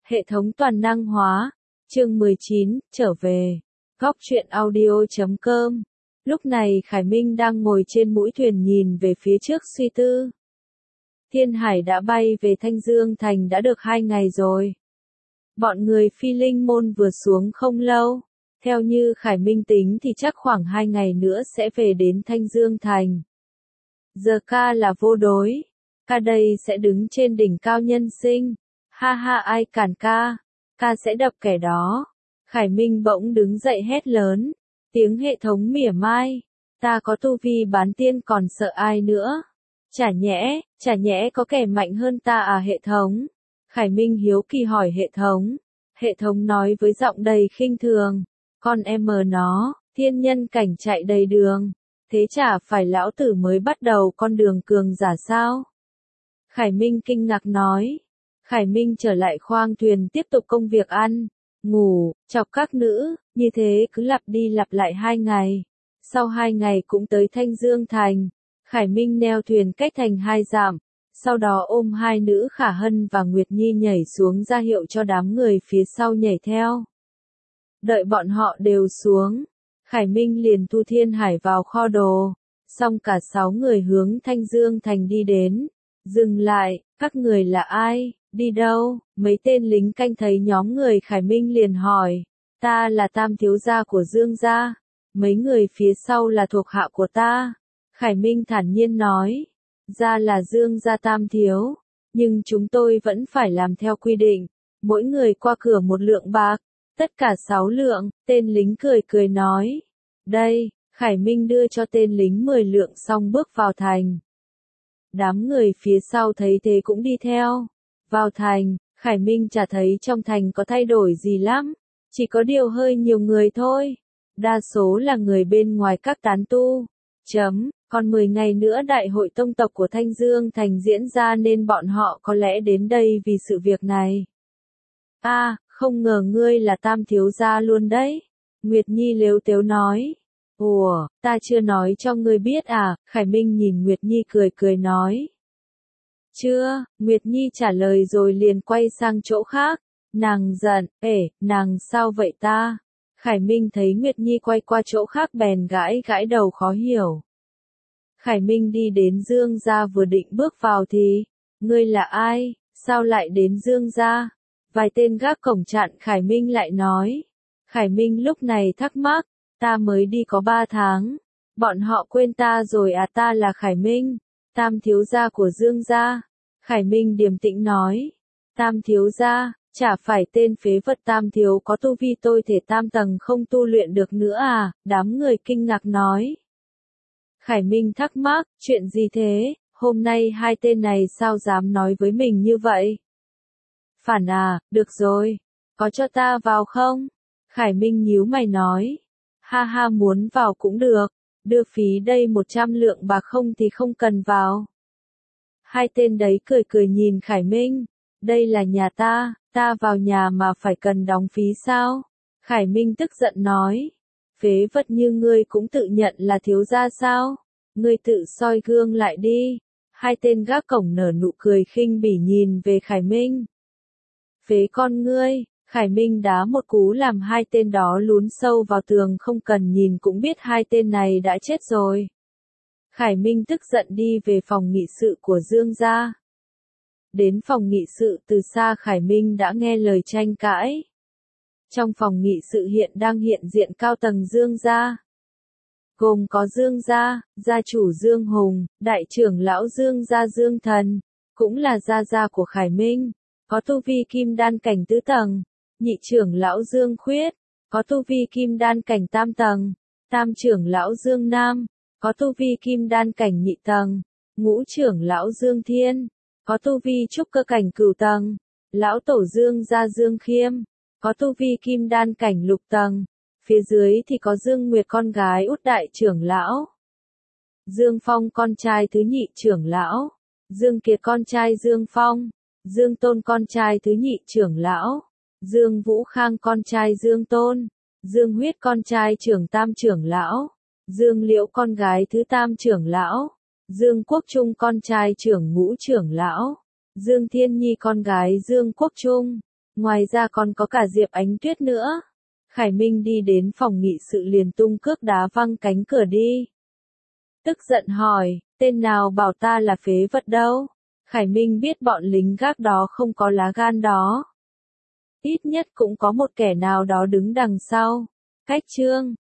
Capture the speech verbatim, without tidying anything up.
Hệ thống toàn năng hóa. Chương mười chín, trở về. Góc truyện audio chấm com. Lúc này Khải Minh đang ngồi trên mũi thuyền nhìn về phía trước suy tư. Thiên Hải đã bay về Thanh Dương Thành đã được hai ngày rồi. Bọn người Phi Linh Môn vừa xuống không lâu. Theo như Khải Minh tính thì chắc khoảng hai ngày nữa sẽ về đến Thanh Dương Thành. Giờ ca là vô đối. Ca đây sẽ đứng trên đỉnh cao nhân sinh. Ha ha, ai cản ca, ca sẽ đập kẻ đó. Khải Minh bỗng đứng dậy hét lớn. Tiếng hệ thống mỉa mai. Ta có tu vi bán tiên còn sợ ai nữa. Chả nhẽ, chả nhẽ có kẻ mạnh hơn ta à hệ thống. Khải Minh hiếu kỳ hỏi hệ thống. Hệ thống nói với giọng đầy khinh thường. Con em mờ nó, thiên nhân cảnh chạy đầy đường. Thế chả phải lão tử mới bắt đầu con đường cường giả sao? Khải Minh kinh ngạc nói. Khải Minh trở lại khoang thuyền tiếp tục công việc ăn, ngủ, chọc các nữ, như thế cứ lặp đi lặp lại hai ngày. Sau hai ngày cũng tới Thanh Dương Thành, Khải Minh neo thuyền cách thành hai dặm, sau đó ôm hai nữ Khả Hân và Nguyệt Nhi nhảy xuống ra hiệu cho đám người phía sau nhảy theo. Đợi bọn họ đều xuống, Khải Minh liền thu Thiên Hải vào kho đồ, xong cả sáu người hướng Thanh Dương Thành đi đến. Dừng lại, các người là ai? Đi đâu? Mấy tên lính canh thấy nhóm người Khải Minh liền hỏi. Ta là tam thiếu gia của Dương gia. Mấy người phía sau là thuộc hạ của ta. Khải Minh thản nhiên nói. Gia là Dương gia tam thiếu. Nhưng chúng tôi vẫn phải làm theo quy định. Mỗi người qua cửa một lượng bạc. Tất cả sáu lượng. Tên lính cười cười nói. Đây, Khải Minh đưa cho tên lính mười lượng xong bước vào thành. Đám người phía sau thấy thế cũng đi theo. Vào thành, Khải Minh chả thấy trong thành có thay đổi gì lắm. Chỉ có điều hơi nhiều người thôi. Đa số là người bên ngoài các tán tu. Chấm, còn mười ngày nữa đại hội tông tộc của Thanh Dương Thành diễn ra nên bọn họ có lẽ đến đây vì sự việc này. A, à, không ngờ ngươi là tam thiếu gia luôn đấy. Nguyệt Nhi lếu tếu nói. Ủa, ta chưa nói cho ngươi biết à, Khải Minh nhìn Nguyệt Nhi cười cười nói. Chưa, Nguyệt Nhi trả lời rồi liền quay sang chỗ khác. Nàng giận, ể, nàng sao vậy ta? Khải Minh thấy Nguyệt Nhi quay qua chỗ khác bèn gãi gãi đầu khó hiểu. Khải Minh đi đến Dương gia vừa định bước vào thì, ngươi là ai, sao lại đến Dương gia? Vài tên gác cổng chặn Khải Minh lại nói. Khải Minh lúc này thắc mắc, ta mới đi có ba tháng. Bọn họ quên ta rồi à, ta là Khải Minh. Tam thiếu gia của Dương gia. Khải Minh điềm tĩnh nói. Tam thiếu gia, chả phải tên phế vật tam thiếu có tu vi tôi thể tam tầng không tu luyện được nữa à, đám người kinh ngạc nói. Khải Minh thắc mắc, chuyện gì thế, hôm nay hai tên này sao dám nói với mình như vậy? Phản à, được rồi, có cho ta vào không? Khải Minh nhíu mày nói. Ha ha, muốn vào cũng được, đưa phí đây một trăm lượng bạc không thì không cần vào. Hai tên đấy cười cười nhìn Khải Minh. Đây là nhà ta, ta vào nhà mà phải cần đóng phí sao? Khải Minh tức giận nói. Phế vật như ngươi cũng tự nhận là thiếu gia sao? Ngươi tự soi gương lại đi. Hai tên gác cổng nở nụ cười khinh bỉ nhìn về Khải Minh. Phế con ngươi. Khải Minh đá một cú làm hai tên đó lún sâu vào tường, không cần nhìn cũng biết hai tên này đã chết rồi. Khải Minh tức giận đi về phòng nghị sự của Dương gia. Đến phòng nghị sự từ xa Khải Minh đã nghe lời tranh cãi. Trong phòng nghị sự hiện đang hiện diện cao tầng Dương gia. Gồm có Dương gia, gia chủ Dương Hùng, đại trưởng lão Dương gia Dương Thần, cũng là gia gia của Khải Minh, có tu vi kim đan cảnh tứ tầng. Nhị trưởng lão Dương Khuyết, có tu vi kim đan cảnh tam tầng. Tam trưởng lão Dương Nam, có tu vi kim đan cảnh nhị tầng. Ngũ trưởng lão Dương Thiên, có tu vi trúc cơ cảnh cửu tầng. Lão tổ Dương gia Dương Khiêm, có tu vi kim đan cảnh lục tầng. Phía dưới thì có Dương Nguyệt con gái út đại trưởng lão. Dương Phong con trai thứ nhị trưởng lão. Dương Kiệt con trai Dương Phong. Dương Tôn con trai thứ nhị trưởng lão. Dương Vũ Khang con trai Dương Tôn, Dương Huyết con trai trưởng tam trưởng lão, Dương Liễu con gái thứ tam trưởng lão, Dương Quốc Trung con trai trưởng ngũ trưởng lão, Dương Thiên Nhi con gái Dương Quốc Trung, Ngoài ra còn có cả Diệp Ánh Tuyết nữa. Khải Minh đi đến phòng nghị sự liền tung cước đá văng cánh cửa đi. Tức giận hỏi, tên nào bảo ta là phế vật đâu? Khải Minh biết bọn lính gác đó không có lá gan đó. Ít nhất cũng có một kẻ nào đó đứng đằng sau. Cách Trương